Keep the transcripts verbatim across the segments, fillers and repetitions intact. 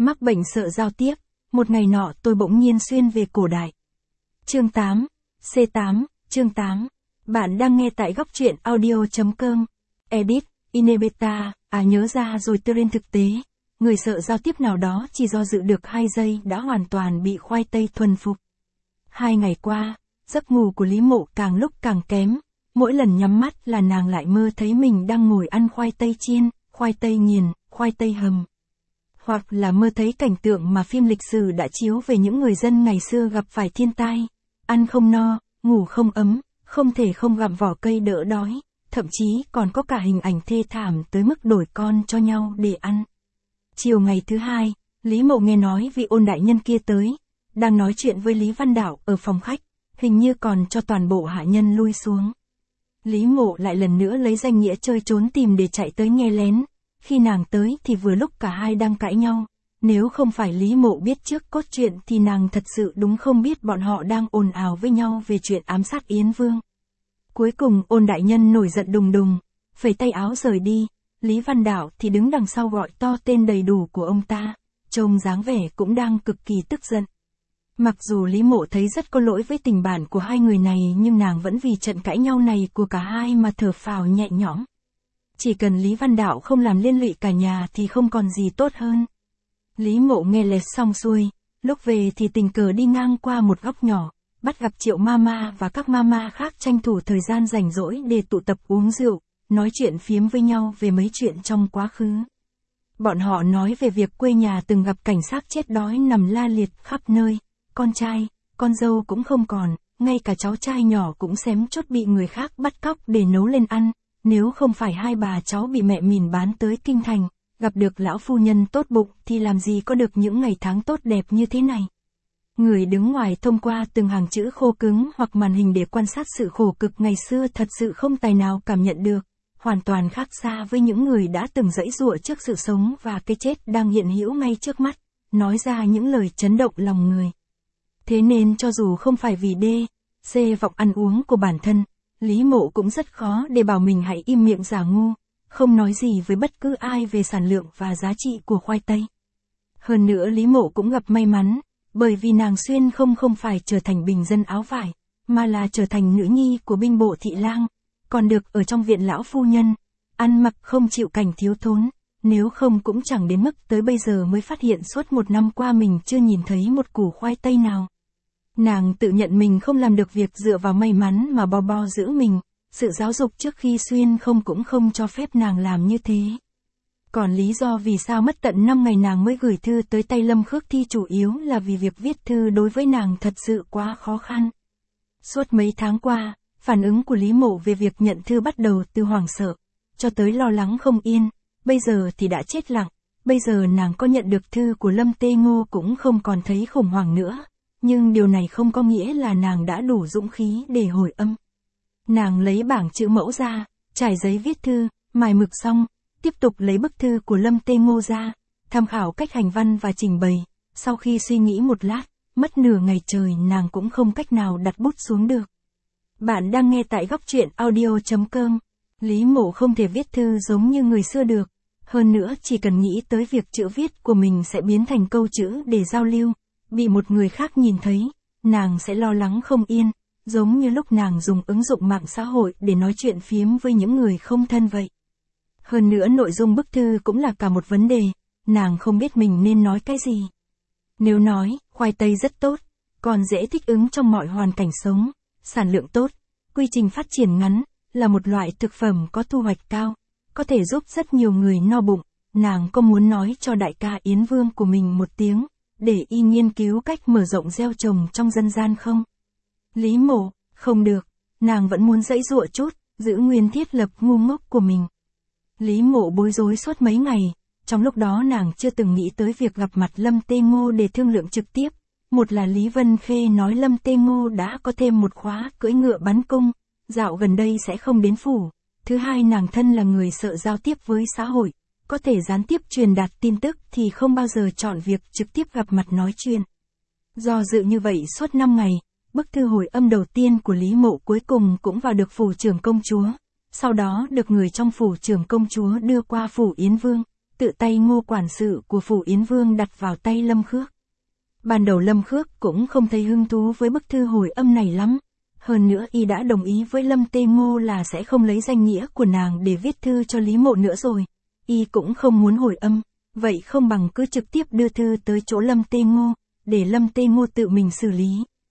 Mắc bệnh sợ giao tiếp, một ngày nọ tôi bỗng nhiên xuyên về cổ đại. Chương tám, C tám, chương tám. Bạn đang nghe tại góc truyện audio chấm com. Edit, Inebeta, à nhớ ra rồi trên thực tế. Người sợ giao tiếp nào đó chỉ do dự được hai giây đã hoàn toàn bị khoai tây thuần phục. Hai ngày qua, giấc ngủ của Lý Mộ càng lúc càng kém. Mỗi lần nhắm mắt là nàng lại mơ thấy mình đang ngồi ăn khoai tây chiên, khoai tây nghiền, khoai tây hầm. Hoặc là mơ thấy cảnh tượng mà phim lịch sử đã chiếu về những người dân ngày xưa gặp phải thiên tai. Ăn không no, ngủ không ấm, không thể không gặm vỏ cây đỡ đói. Thậm chí còn có cả hình ảnh thê thảm tới mức đổi con cho nhau để ăn. Chiều ngày thứ hai, Lý Mộ nghe nói vị Ôn đại nhân kia tới. Đang nói chuyện với Lý Văn Đảo ở phòng khách, hình như còn cho toàn bộ hạ nhân lui xuống. Lý Mộ lại lần nữa lấy danh nghĩa chơi trốn tìm để chạy tới nghe lén. Khi nàng tới thì vừa lúc cả hai đang cãi nhau. Nếu không phải Lý Mộ biết trước cốt truyện thì nàng thật sự đúng không biết bọn họ đang ồn ào với nhau về chuyện ám sát Yến Vương. Cuối cùng Ôn đại nhân nổi giận đùng đùng, phẩy tay áo rời đi. Lý Văn Đảo thì đứng đằng sau gọi to tên đầy đủ của ông ta, trông dáng vẻ cũng đang cực kỳ tức giận. Mặc dù Lý Mộ thấy rất có lỗi với tình bạn của hai người này nhưng nàng vẫn vì trận cãi nhau này của cả hai mà thở phào nhẹ nhõm. Chỉ cần Lý Văn Đảo không làm liên lụy cả nhà thì không còn gì tốt hơn. Lý Mộ nghe lẹt xong xuôi, lúc về thì tình cờ đi ngang qua một góc nhỏ, bắt gặp Triệu Mama và các mama khác tranh thủ thời gian rảnh rỗi để tụ tập uống rượu, nói chuyện phiếm với nhau về mấy chuyện trong quá khứ. Bọn họ nói về việc quê nhà từng gặp cảnh xác chết đói nằm la liệt khắp nơi, con trai, con dâu cũng không còn, ngay cả cháu trai nhỏ cũng xém chốt bị người khác bắt cóc để nấu lên ăn. Nếu không phải hai bà cháu bị mẹ mìn bán tới kinh thành, gặp được lão phu nhân tốt bụng thì làm gì có được những ngày tháng tốt đẹp như thế này. Người đứng ngoài thông qua từng hàng chữ khô cứng hoặc màn hình để quan sát sự khổ cực ngày xưa thật sự không tài nào cảm nhận được, hoàn toàn khác xa với những người đã từng giãy giụa trước sự sống và cái chết đang hiện hữu ngay trước mắt, nói ra những lời chấn động lòng người. Thế nên cho dù không phải vì đê, xê vọng ăn uống của bản thân, Lý Mộ cũng rất khó để bảo mình hãy im miệng giả ngu, không nói gì với bất cứ ai về sản lượng và giá trị của khoai tây. Hơn nữa Lý Mộ cũng gặp may mắn, bởi vì nàng xuyên không không phải trở thành bình dân áo vải, mà là trở thành nữ nhi của binh bộ thị lang, còn được ở trong viện lão phu nhân, ăn mặc không chịu cảnh thiếu thốn, nếu không cũng chẳng đến mức tới bây giờ mới phát hiện suốt một năm qua mình chưa nhìn thấy một củ khoai tây nào. Nàng tự nhận mình không làm được việc dựa vào may mắn mà bo bo giữ mình, sự giáo dục trước khi xuyên không cũng không cho phép nàng làm như thế. Còn lý do vì sao mất tận năm ngày nàng mới gửi thư tới tay Lâm Khước Thi chủ yếu là vì việc viết thư đối với nàng thật sự quá khó khăn. Suốt mấy tháng qua, phản ứng của Lý Mộ về việc nhận thư bắt đầu từ hoảng sợ, cho tới lo lắng không yên, bây giờ thì đã chết lặng, bây giờ nàng có nhận được thư của Lâm Tê Ngô cũng không còn thấy khủng hoảng nữa. Nhưng điều này không có nghĩa là nàng đã đủ dũng khí để hồi âm. Nàng lấy bảng chữ mẫu ra, trải giấy viết thư, mài mực xong, tiếp tục lấy bức thư của Lâm Tê Ngô ra, tham khảo cách hành văn và trình bày. Sau khi suy nghĩ một lát, mất nửa ngày trời nàng cũng không cách nào đặt bút xuống được. Bạn đang nghe tại góc truyện audio chấm com. Lý Mộ không thể viết thư giống như người xưa được. Hơn nữa chỉ cần nghĩ tới việc chữ viết của mình sẽ biến thành câu chữ để giao lưu. Bị một người khác nhìn thấy, nàng sẽ lo lắng không yên, giống như lúc nàng dùng ứng dụng mạng xã hội để nói chuyện phiếm với những người không thân vậy. Hơn nữa nội dung bức thư cũng là cả một vấn đề, nàng không biết mình nên nói cái gì. Nếu nói, khoai tây rất tốt, còn dễ thích ứng trong mọi hoàn cảnh sống, sản lượng tốt, quy trình phát triển ngắn, là một loại thực phẩm có thu hoạch cao, có thể giúp rất nhiều người no bụng, nàng có muốn nói cho đại ca Yến Vương của mình một tiếng, để y nghiên cứu cách mở rộng gieo trồng trong dân gian không? Lý Mộ, không được, nàng vẫn muốn giãy giụa chút, giữ nguyên thiết lập ngu ngốc của mình. Lý Mộ bối rối suốt mấy ngày, trong lúc đó nàng chưa từng nghĩ tới việc gặp mặt Lâm Tê Ngô để thương lượng trực tiếp. Một là Lý Vân Khê nói Lâm Tê Ngô đã có thêm một khóa cưỡi ngựa bắn cung, dạo gần đây sẽ không đến phủ. Thứ hai nàng thân là người sợ giao tiếp với xã hội. Có thể gián tiếp truyền đạt tin tức thì không bao giờ chọn việc trực tiếp gặp mặt nói chuyện. Do dự như vậy suốt năm ngày, bức thư hồi âm đầu tiên của Lý Mộ cuối cùng cũng vào được phủ trưởng công chúa, sau đó được người trong phủ trưởng công chúa đưa qua phủ Yến Vương, tự tay Ngô quản sự của Phủ Yến Vương đặt vào tay Lâm Khước. Ban đầu Lâm Khước cũng không thấy hứng thú với bức thư hồi âm này lắm. Hơn nữa y đã đồng ý với Lâm Tê Ngô là sẽ không lấy danh nghĩa của nàng để viết thư cho Lý Mộ nữa rồi. Y cũng không muốn hồi âm, vậy không bằng cứ trực tiếp đưa thư tới chỗ Lâm Tê Ngô, để Lâm Tê Ngô tự mình xử lý.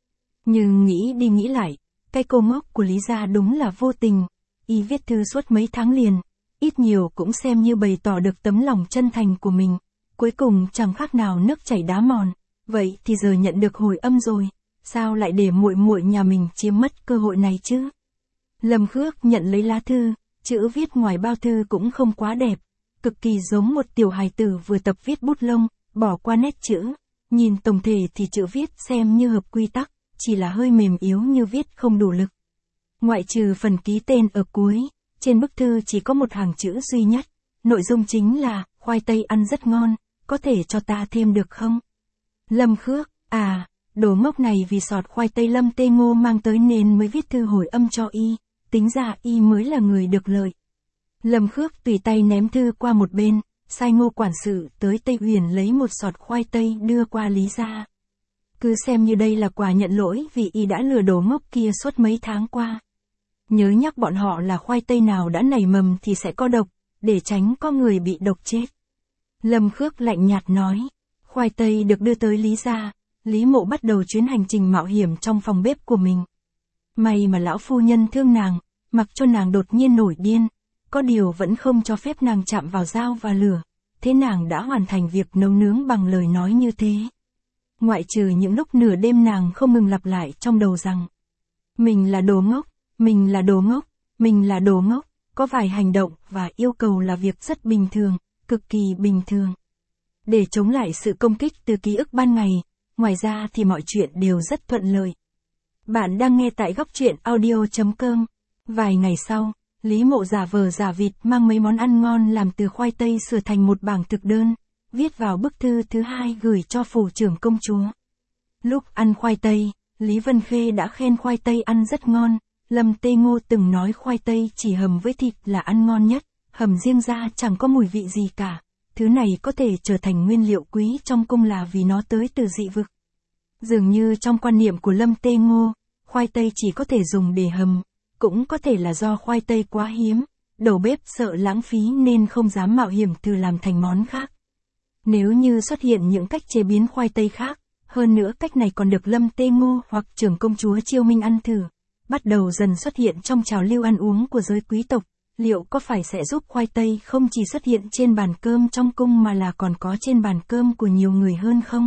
Nhưng nghĩ đi nghĩ lại, cái cô ngốc của Lý gia đúng là vô tình. Y viết thư suốt mấy tháng liền, ít nhiều cũng xem như bày tỏ được tấm lòng chân thành của mình. Cuối cùng chẳng khác nào nước chảy đá mòn. Vậy thì giờ nhận được hồi âm rồi, sao lại để muội muội nhà mình chiếm mất cơ hội này chứ? Lâm Khước nhận lấy lá thư, chữ viết ngoài bao thư cũng không quá đẹp, cực kỳ giống một tiểu hài tử vừa tập viết bút lông, bỏ qua nét chữ. Nhìn tổng thể thì chữ viết xem như hợp quy tắc, chỉ là hơi mềm yếu như viết không đủ lực. Ngoại trừ phần ký tên ở cuối, trên bức thư chỉ có một hàng chữ duy nhất, nội dung chính là, khoai tây ăn rất ngon, có thể cho ta thêm được không? Lâm Khước, à, đồ ngốc này vì sọt khoai tây Lâm Tê Ngô mang tới nên mới viết thư hồi âm cho y, tính ra y mới là người được lợi. Lâm Khước tùy tay ném thư qua một bên, sai Ngô quản sự tới Tây Huyền lấy một sọt khoai tây đưa qua Lý gia. Cứ xem như đây là quà nhận lỗi vì y đã lừa đồ ngốc kia suốt mấy tháng qua. Nhớ nhắc bọn họ là khoai tây nào đã nảy mầm thì sẽ có độc, để tránh có người bị độc chết. Lâm Khước lạnh nhạt nói. Khoai tây được đưa tới Lý gia, Lý Mộ bắt đầu chuyến hành trình mạo hiểm trong phòng bếp của mình. May mà lão phu nhân thương nàng, mặc cho nàng đột nhiên nổi điên, có điều vẫn không cho phép nàng chạm vào dao và lửa, thế nàng đã hoàn thành việc nấu nướng bằng lời nói như thế. Ngoại trừ những lúc nửa đêm nàng không ngừng lặp lại trong đầu rằng, mình là đồ ngốc, mình là đồ ngốc, mình là đồ ngốc, có vài hành động và yêu cầu là việc rất bình thường, cực kỳ bình thường. Để chống lại sự công kích từ ký ức ban ngày, ngoài ra thì mọi chuyện đều rất thuận lợi. Bạn đang nghe tại góc truyện audio chấm com. Vài ngày sau, Lý Mộ giả vờ giả vịt mang mấy món ăn ngon làm từ khoai tây sửa thành một bảng thực đơn, viết vào bức thư thứ hai gửi cho phủ trưởng công chúa. Lúc ăn khoai tây, Lý Vân Khê đã khen khoai tây ăn rất ngon, Lâm Tê Ngô từng nói khoai tây chỉ hầm với thịt là ăn ngon nhất, hầm riêng ra chẳng có mùi vị gì cả. Thứ này có thể trở thành nguyên liệu quý trong cung là vì nó tới từ dị vực. Dường như trong quan niệm của Lâm Tê Ngô, khoai tây chỉ có thể dùng để hầm, cũng có thể là do khoai tây quá hiếm, đầu bếp sợ lãng phí nên không dám mạo hiểm thử làm thành món khác. Nếu như xuất hiện những cách chế biến khoai tây khác, hơn nữa cách này còn được Lâm Tê Ngô hoặc trưởng công chúa Chiêu Minh ăn thử, bắt đầu dần xuất hiện trong trào lưu ăn uống của giới quý tộc. Liệu có phải sẽ giúp khoai tây không chỉ xuất hiện trên bàn cơm trong cung mà là còn có trên bàn cơm của nhiều người hơn không?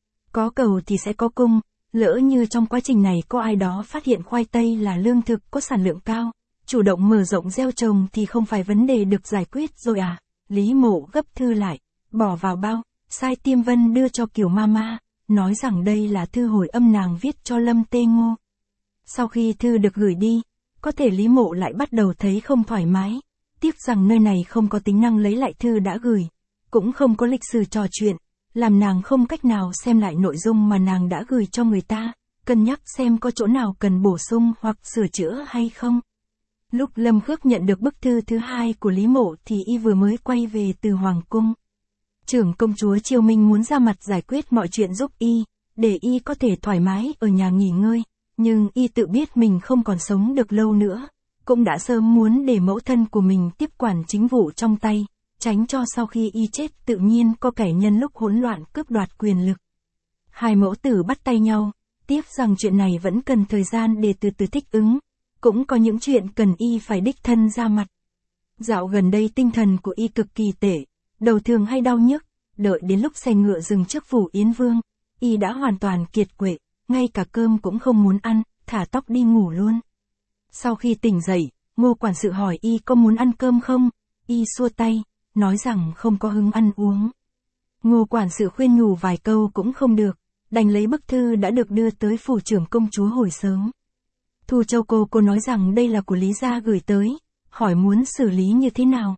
Có cầu thì sẽ có cung, lỡ như trong quá trình này có ai đó phát hiện khoai tây là lương thực có sản lượng cao, chủ động mở rộng gieo trồng thì không phải vấn đề được giải quyết rồi à? Lý Mộ gấp thư lại, bỏ vào bao, sai Tiêm Vân đưa cho Kiều Mama, nói rằng đây là thư hồi âm nàng viết cho Lâm Tê Ngô. Sau khi thư được gửi đi, có thể Lý Mộ lại bắt đầu thấy không thoải mái, tiếc rằng nơi này không có tính năng lấy lại thư đã gửi, cũng không có lịch sử trò chuyện, làm nàng không cách nào xem lại nội dung mà nàng đã gửi cho người ta, cân nhắc xem có chỗ nào cần bổ sung hoặc sửa chữa hay không. Lúc Lâm Khước nhận được bức thư thứ hai của Lý Mộ thì y vừa mới quay về từ Hoàng cung. Trưởng công chúa Chiêu Minh muốn ra mặt giải quyết mọi chuyện giúp y, để y có thể thoải mái ở nhà nghỉ ngơi. Nhưng y tự biết mình không còn sống được lâu nữa, cũng đã sớm muốn để mẫu thân của mình tiếp quản chính vụ trong tay, tránh cho sau khi y chết tự nhiên có kẻ nhân lúc hỗn loạn cướp đoạt quyền lực. Hai mẫu tử bắt tay nhau, tiếc rằng chuyện này vẫn cần thời gian để từ từ thích ứng, cũng có những chuyện cần y phải đích thân ra mặt. Dạo gần đây tinh thần của y cực kỳ tệ, đầu thường hay đau nhức, đợi đến lúc xe ngựa dừng trước phủ Yến Vương, y đã hoàn toàn kiệt quệ. Ngay cả cơm cũng không muốn ăn, thả tóc đi ngủ luôn. Sau khi tỉnh dậy, Ngô quản sự hỏi y có muốn ăn cơm không, y xua tay, nói rằng không có hứng ăn uống. Ngô quản sự khuyên nhủ vài câu cũng không được, đành lấy bức thư đã được đưa tới phủ trưởng công chúa hồi sớm. Thu Châu cô cô nói rằng đây là của Lý gia gửi tới, hỏi muốn xử lý như thế nào.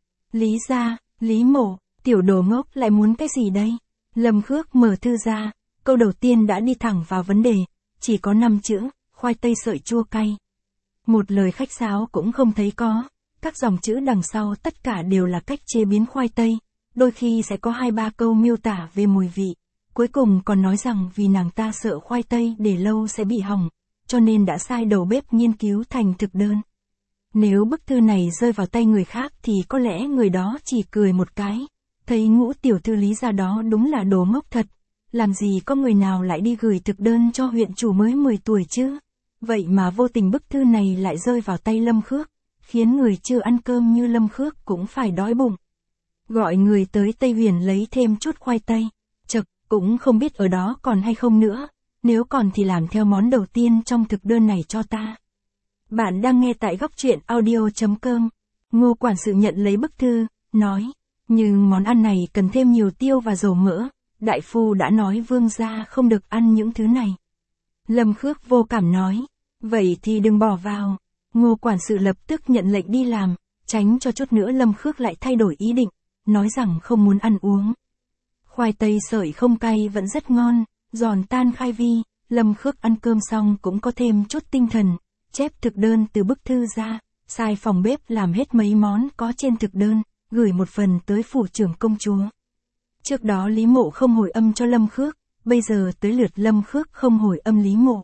Lý gia, Lý Mộ, tiểu đồ ngốc lại muốn cái gì đây? Lâm Khước mở thư ra. Câu đầu tiên đã đi thẳng vào vấn đề, chỉ có năm chữ, khoai tây sợi chua cay. Một lời khách sáo cũng không thấy có, các dòng chữ đằng sau tất cả đều là cách chế biến khoai tây, đôi khi sẽ có hai ba câu miêu tả về mùi vị, cuối cùng còn nói rằng vì nàng ta sợ khoai tây để lâu sẽ bị hỏng, cho nên đã sai đầu bếp nghiên cứu thành thực đơn. Nếu bức thư này rơi vào tay người khác thì có lẽ người đó chỉ cười một cái, thấy Ngũ tiểu thư Lý gia đó đúng là đồ ngốc thật, làm gì có người nào lại đi gửi thực đơn cho huyện chủ mới mười tuổi chứ. Vậy mà vô tình bức thư này lại rơi vào tay Lâm Khước, khiến người chưa ăn cơm như Lâm Khước cũng phải đói bụng. Gọi người tới Tây Huyền lấy thêm chút khoai tây, chực, cũng không biết ở đó còn hay không nữa, nếu còn thì làm theo món đầu tiên trong thực đơn này cho ta. Bạn đang nghe tại góc truyện audio chấm com. Ngô quản sự nhận lấy bức thư, nói, nhưng món ăn này cần thêm nhiều tiêu và dầu mỡ, đại phu đã nói vương gia không được ăn những thứ này. Lâm Khước vô cảm nói, vậy thì đừng bỏ vào. Ngô quản sự lập tức nhận lệnh đi làm, tránh cho chút nữa Lâm Khước lại thay đổi ý định, nói rằng không muốn ăn uống. Khoai tây sợi không cay vẫn rất ngon, giòn tan khai vi, Lâm Khước ăn cơm xong cũng có thêm chút tinh thần, chép thực đơn từ bức thư ra, sai phòng bếp làm hết mấy món có trên thực đơn, gửi một phần tới phủ trưởng công chúa. Trước đó Lý Mộ không hồi âm cho Lâm Khước, bây giờ tới lượt Lâm Khước không hồi âm Lý Mộ.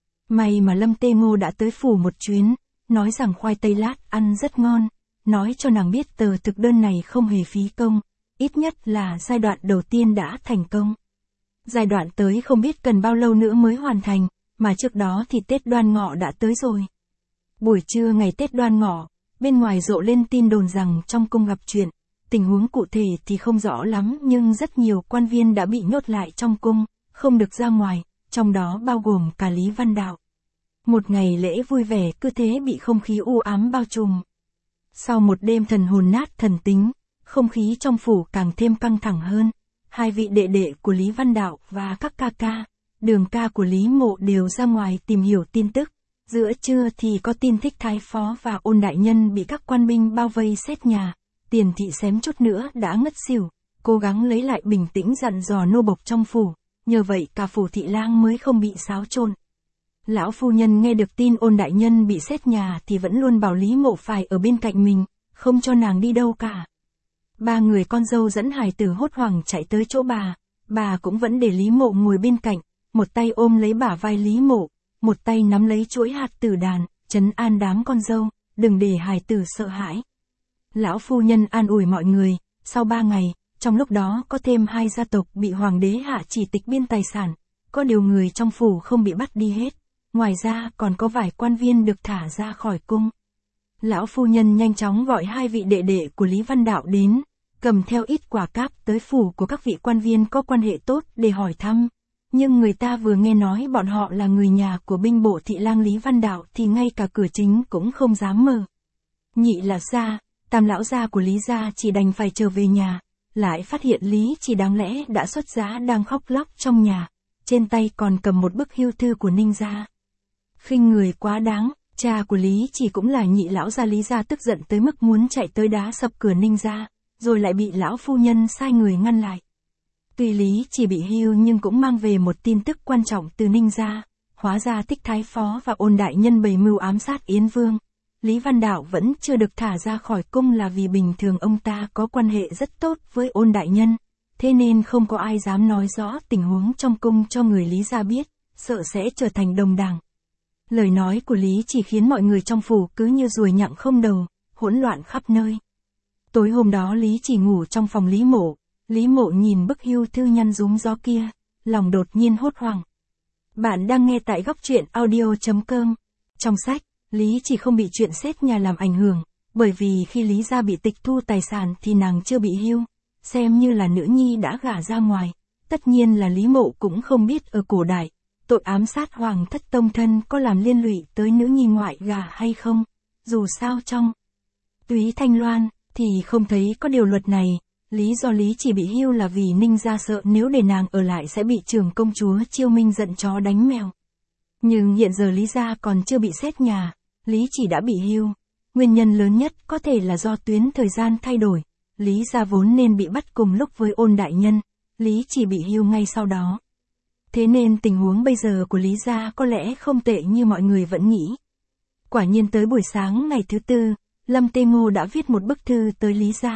May mà Lâm Tê Ngô đã tới phủ một chuyến, nói rằng khoai tây lát ăn rất ngon, nói cho nàng biết tờ thực đơn này không hề phí công, ít nhất là giai đoạn đầu tiên đã thành công. Giai đoạn tới không biết cần bao lâu nữa mới hoàn thành, mà trước đó thì Tết Đoan Ngọ đã tới rồi. Buổi trưa ngày Tết Đoan Ngọ, bên ngoài rộ lên tin đồn rằng trong cung gặp chuyện, tình huống cụ thể thì không rõ lắm nhưng rất nhiều quan viên đã bị nhốt lại trong cung, không được ra ngoài, trong đó bao gồm cả Lý Văn Đạo. Một ngày lễ vui vẻ cứ thế bị không khí u ám bao trùm. Sau một đêm thần hồn nát thần tính, không khí trong phủ càng thêm căng thẳng hơn. Hai vị đệ đệ của Lý Văn Đạo và các ca ca, đường ca của Lý Mộ đều ra ngoài tìm hiểu tin tức. Giữa trưa thì có tin Thích Thái Phó và Ôn đại nhân bị các quan binh bao vây xét nhà. Tiền thị xém chút nữa đã ngất xỉu, cố gắng lấy lại bình tĩnh dặn dò nô bộc trong phủ, nhờ vậy cả phủ thị lang mới không bị xáo trộn. Lão phu nhân nghe được tin Ôn đại nhân bị xét nhà thì vẫn luôn bảo Lý Mộ phải ở bên cạnh mình, không cho nàng đi đâu cả. Ba người con dâu dẫn hài tử hốt hoảng chạy tới chỗ bà, bà cũng vẫn để Lý Mộ ngồi bên cạnh, một tay ôm lấy bả vai Lý Mộ, một tay nắm lấy chuỗi hạt tử đàn, trấn an đám con dâu, đừng để hài tử sợ hãi. Lão phu nhân an ủi mọi người, sau ba ngày, trong lúc đó có thêm hai gia tộc bị hoàng đế hạ chỉ tịch biên tài sản, có điều người trong phủ không bị bắt đi hết, ngoài ra còn có vài quan viên được thả ra khỏi cung. Lão phu nhân nhanh chóng gọi hai vị đệ đệ của Lý Văn Đạo đến, cầm theo ít quả cáp tới phủ của các vị quan viên có quan hệ tốt để hỏi thăm. Nhưng người ta vừa nghe nói bọn họ là người nhà của binh bộ thị lang Lý Văn Đạo thì ngay cả cửa chính cũng không dám mở. Nhị là gia, tam lão gia của Lý gia chỉ đành phải trở về nhà, lại phát hiện Lý Chỉ đáng lẽ đã xuất giá đang khóc lóc trong nhà, trên tay còn cầm một bức hưu thư của Ninh gia. Khinh người quá đáng, cha của Lý Chỉ cũng là nhị lão gia Lý gia tức giận tới mức muốn chạy tới đá sập cửa Ninh gia, rồi lại bị lão phu nhân sai người ngăn lại. Tuy Lý Chỉ bị hưu nhưng cũng mang về một tin tức quan trọng từ Ninh gia, hóa ra Thích Thái Phó và Ôn đại nhân bày mưu ám sát Yến Vương. Lý Văn Đạo vẫn chưa được thả ra khỏi cung là vì bình thường ông ta có quan hệ rất tốt với Ôn đại nhân, thế nên không có ai dám nói rõ tình huống trong cung cho người Lý gia biết, sợ sẽ trở thành đồng đảng. Lời nói của Lý Chỉ khiến mọi người trong phủ cứ như ruồi nhặng không đầu, hỗn loạn khắp nơi. Tối hôm đó Lý Chỉ ngủ trong phòng Lý Mộ, Lý Mộ nhìn bức hưu thư nhăn rúm gió kia, lòng đột nhiên hốt hoảng. Bạn đang nghe tại góc truyện audio chấm com. Trong sách, Lý Chỉ không bị chuyện xét nhà làm ảnh hưởng, bởi vì khi Lý gia bị tịch thu tài sản thì nàng chưa bị hưu, xem như là nữ nhi đã gả ra ngoài. Tất nhiên là Lý Mộ cũng không biết ở cổ đại, tội ám sát hoàng thất tông thân có làm liên lụy tới nữ nhi ngoại gả hay không. Dù sao trong Túy Thanh Loan thì không thấy có điều luật này. Lý do Lý Chỉ bị hưu là vì Ninh gia sợ nếu để nàng ở lại sẽ bị trưởng công chúa Chiêu Minh giận chó đánh mèo. Nhưng hiện giờ Lý gia còn chưa bị xét nhà, Lý Chỉ đã bị hưu. Nguyên nhân lớn nhất có thể là do tuyến thời gian thay đổi. Lý gia vốn nên bị bắt cùng lúc với Ôn đại nhân, Lý Chỉ bị hưu ngay sau đó. Thế nên tình huống bây giờ của Lý gia có lẽ không tệ như mọi người vẫn nghĩ. Quả nhiên tới buổi sáng ngày thứ tư, Lâm Tê Ngô đã viết một bức thư tới Lý gia.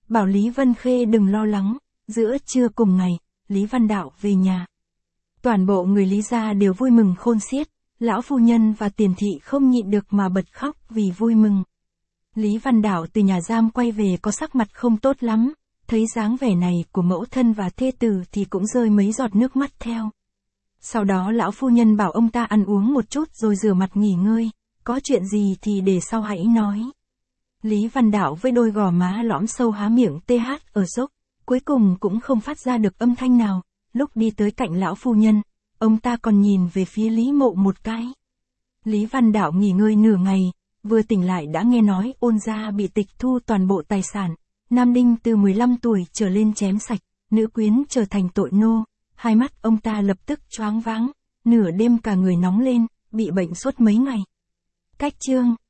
bảo Lý Vân Khê đừng lo lắng. Giữa trưa cùng ngày, Lý Văn Đạo về nhà. Toàn bộ người Lý gia đều vui mừng khôn xiết, lão phu nhân và Tiền thị không nhịn được mà bật khóc vì vui mừng. Lý Văn Đạo từ nhà giam quay về có sắc mặt không tốt lắm, thấy dáng vẻ này của mẫu thân và thê tử thì cũng rơi mấy giọt nước mắt theo. Sau đó lão phu nhân bảo ông ta ăn uống một chút rồi rửa mặt nghỉ ngơi, có chuyện gì thì để sau hãy nói. Lý Văn Đạo với đôi gò má lõm sâu há miệng tê hát ở dốc, cuối cùng cũng không phát ra được âm thanh nào. Lúc đi tới cạnh lão phu nhân, ông ta còn nhìn về phía Lý Mộ một cái. Lý Văn Đạo nghỉ ngơi nửa ngày, vừa tỉnh lại đã nghe nói Ôn gia bị tịch thu toàn bộ tài sản, nam đinh từ mười lăm tuổi trở lên chém sạch, nữ quyến trở thành tội nô. Hai mắt ông ta lập tức choáng váng, nửa đêm cả người nóng lên, bị bệnh suốt mấy ngày. Cách chương